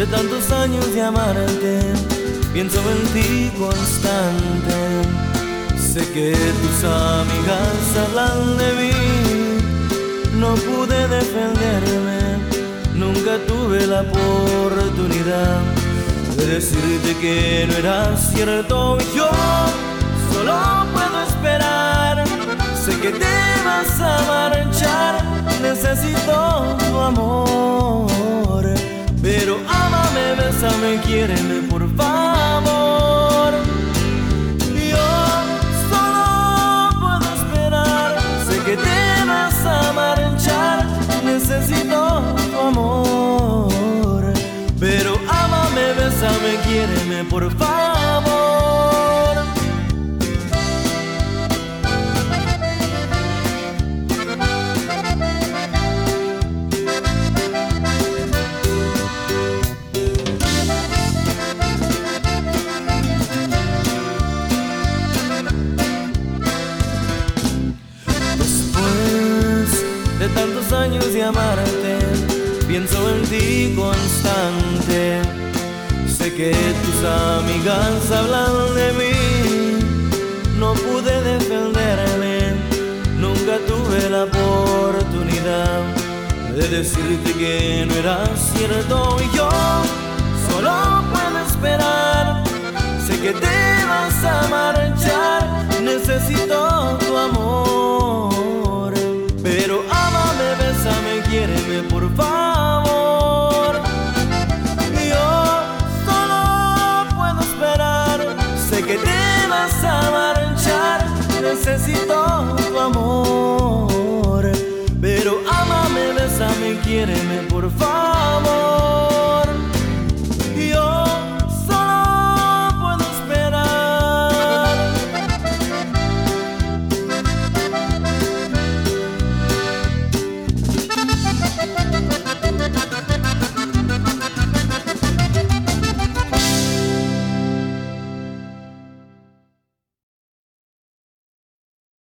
de tantos años de amarte, pienso en ti constante. Sé que tus amigas hablan de mí, no pude defenderme, nunca tuve la oportunidad de decirte que no era cierto. Yo solo puedo esperar, sé que te vas a marchar, necesito tu amor, pero ámame, bésame, quiéreme por favor. Yo solo puedo esperar, sé que te vas a marchar, necesito tu amor, pero ámame, bésame, quiéreme por favor. De tantos años de amarte, pienso en ti constante. Sé que tus amigas hablan de mí, no pude defenderme, nunca tuve la oportunidad de decirte que no era cierto. Y yo solo puedo esperar, sé que te vas a marchar, necesito tu amor, pero ámame, bésame, quiéreme por favor. Yo solo puedo esperar, sé que te vas a marchar, necesito tu amor, pero ámame, bésame, quiéreme por favor.